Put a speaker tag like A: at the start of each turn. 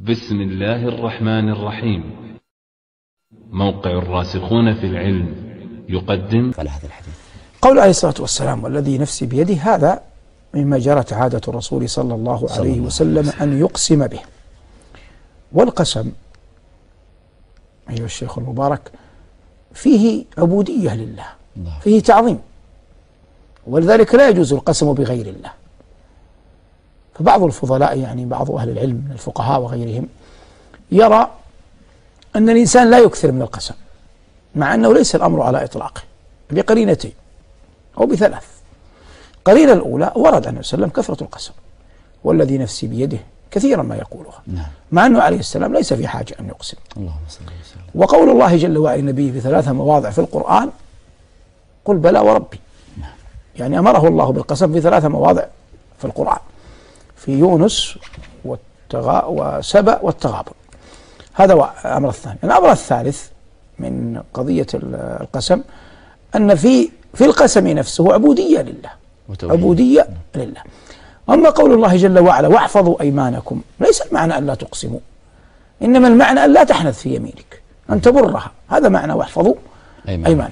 A: بسم الله الرحمن الرحيم. موقع الراسخون في العلم يقدم على هذا الحديث
B: قول عليه الصلاة والسلام: والذي نفسي بيده، هذا مما جرت عادة الرسول صلى الله عليه وسلم أن يقسم به. والقسم أيها الشيخ المبارك فيه عبودية لله، فيه تعظيم، ولذلك لا يجوز القسم بغير الله. فبعض الفضلاء، يعني بعض أهل العلم من الفقهاء وغيرهم، يرى أن الإنسان لا يكثر من القسم، مع أنه ليس الأمر على إطلاقه، بقرينتين أو بثلاث. القرينة الأولى: ورد عن النبي صلى الله عليه وسلم كثرة القسم، والذي نفسي بيده، كثيرا ما يقولها، مع أنه عليه السلام ليس في حاجة أن يقسم. وقول الله جل وعلا النبي في 3 مواضع في القرآن: قل بلى وربي. يعني أمره الله بالقسم في 3 مواضع في القرآن، في يونس وسبأ والتغابن. هذا الأمر الثاني. الأمر الثالث من قضية القسم أن في القسم نفسه عبودية لله، عبودية لله. أما قول الله جل وعلا: واحفظوا أيمانكم، ليس المعنى أن لا تقسموا، إنما المعنى أن لا تحنث في يمينك، أن تبرها. هذا معنى واحفظوا أيمانكم.